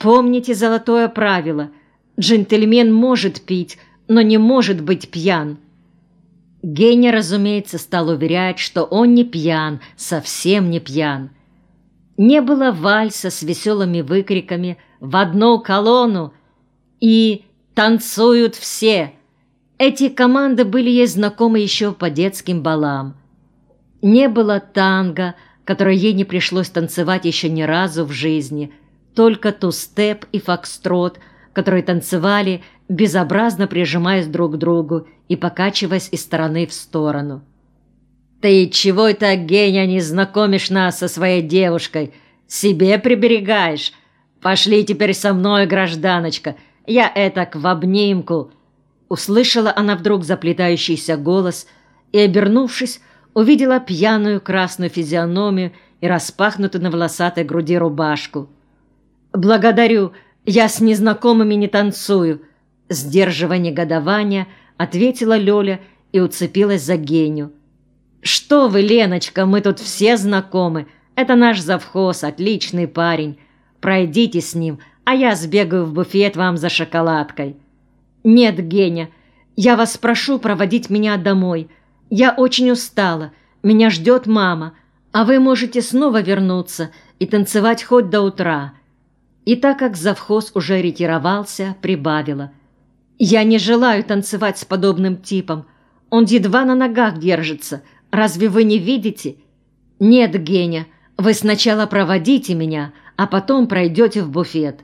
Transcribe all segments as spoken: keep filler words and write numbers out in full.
Помните золотое правило: джентльмен может пить, но не может быть пьян. Геня, разумеется, стал уверять, что он не пьян, совсем не пьян. Не было вальса с веселыми выкриками «в одну колонну» и «танцуют все». Эти команды были ей знакомы еще по детским балам. Не было танго, которое ей не пришлось танцевать еще ни разу в жизни, только ту-степ и фокстрот, которые танцевали, безобразно прижимаясь друг к другу и покачиваясь из стороны в сторону. «Ты чего это, Геня, не знакомишь нас со своей девушкой? Себе приберегаешь? Пошли теперь со мной, гражданочка, я этак в обнимку!» Услышала она вдруг заплетающийся голос и, обернувшись, увидела пьяную красную физиономию и распахнутую на волосатой груди рубашку. «Благодарю, я с незнакомыми не танцую», — сдерживая негодование, ответила Лёля и уцепилась за Геню. «Что вы, Леночка, мы тут все знакомы. Это наш завхоз, отличный парень. Пройдите с ним, а я сбегаю в буфет вам за шоколадкой». «Нет, Геня, я вас прошу проводить меня домой. Я очень устала, меня ждет мама, а вы можете снова вернуться и танцевать хоть до утра». И так как завхоз уже ретировался, прибавила: «Я не желаю танцевать с подобным типом. Он едва на ногах держится. Разве вы не видите? Нет, Геня, вы сначала проводите меня, а потом пройдете в буфет».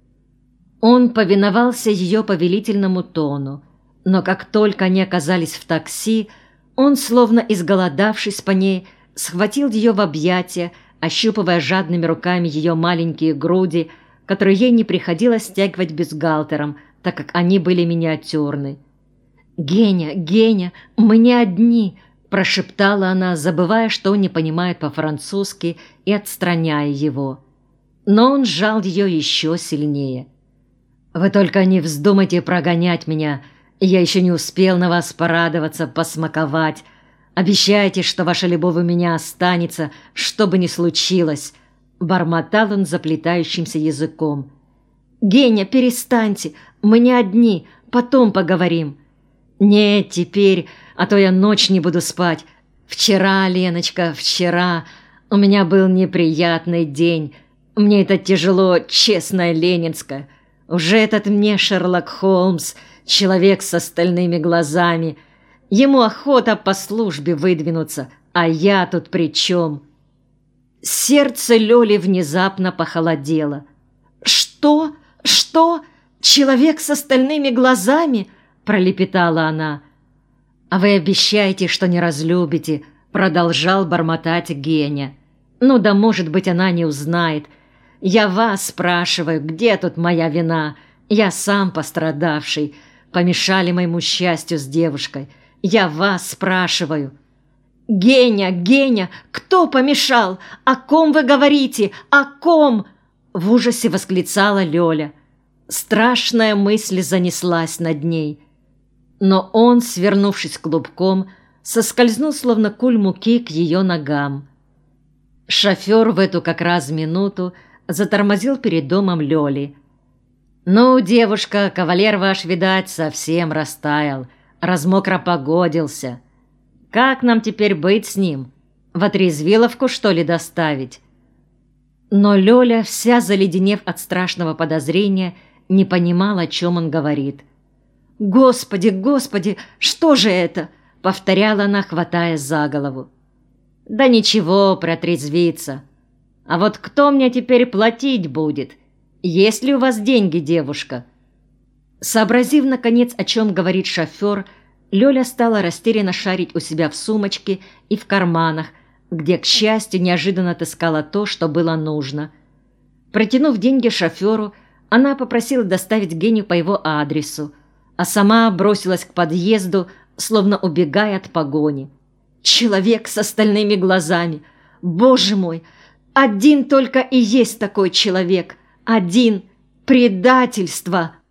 Он повиновался ее повелительному тону, но как только они оказались в такси, он, словно изголодавшись по ней, схватил ее в объятия, ощупывая жадными руками ее маленькие груди, которые ей не приходилось стягивать бюстгальтером, так как они были миниатюрны. «Геня, Геня, мы не одни!» – прошептала она, забывая, что он не понимает по-французски, и отстраняя его. Но он сжал ее еще сильнее. «Вы только не вздумайте прогонять меня, я еще не успел на вас порадоваться, посмаковать. Обещайте, что ваша любовь у меня останется, что бы ни случилось», — бормотал он заплетающимся языком. «Геня, перестаньте, мы не одни, потом поговорим». «Нет, теперь, а то я ночь не буду спать. Вчера, Леночка, вчера у меня был неприятный день. Мне это тяжело, честная ленинская. Уже этот мне Шерлок Холмс, человек с остальными глазами. Ему охота по службе выдвинуться, а я тут при чем?» Сердце Лёли внезапно похолодело. «Что? Что? Человек с остальными глазами?» – пролепетала она. «А вы обещаете, что не разлюбите», – продолжал бормотать Геня. «Ну да, может быть, она не узнает. Я вас спрашиваю, где тут моя вина? Я сам пострадавший. Помешали моему счастью с девушкой. Я вас спрашиваю». «Геня, Геня, кто помешал? О ком вы говорите? О ком?» В ужасе восклицала Лёля. Страшная мысль занеслась над ней. Но он, свернувшись клубком, соскользнул, словно куль муки, к ее ногам. Шофер в эту как раз минуту затормозил перед домом Лёли. «Ну, девушка, кавалер ваш, видать, совсем растаял, размокропогодился. Как нам теперь быть с ним? В отрезвиловку, что ли, доставить?» Но Лёля, вся заледенев от страшного подозрения, не понимала, о чем он говорит. «Господи, Господи, что же это?» — повторяла она, хватаясь за голову. «Да ничего, протрезвиться. А вот кто мне теперь платить будет? Есть ли у вас деньги, девушка?» Сообразив, наконец, о чем говорит шофер, Лёля стала растерянно шарить у себя в сумочке и в карманах, где, к счастью, неожиданно отыскала то, что было нужно. Протянув деньги шоферу, она попросила доставить Геню по его адресу, а сама бросилась к подъезду, словно убегая от погони. Человек с остальными глазами! Боже мой! Один только и есть такой человек! Один! Предательство!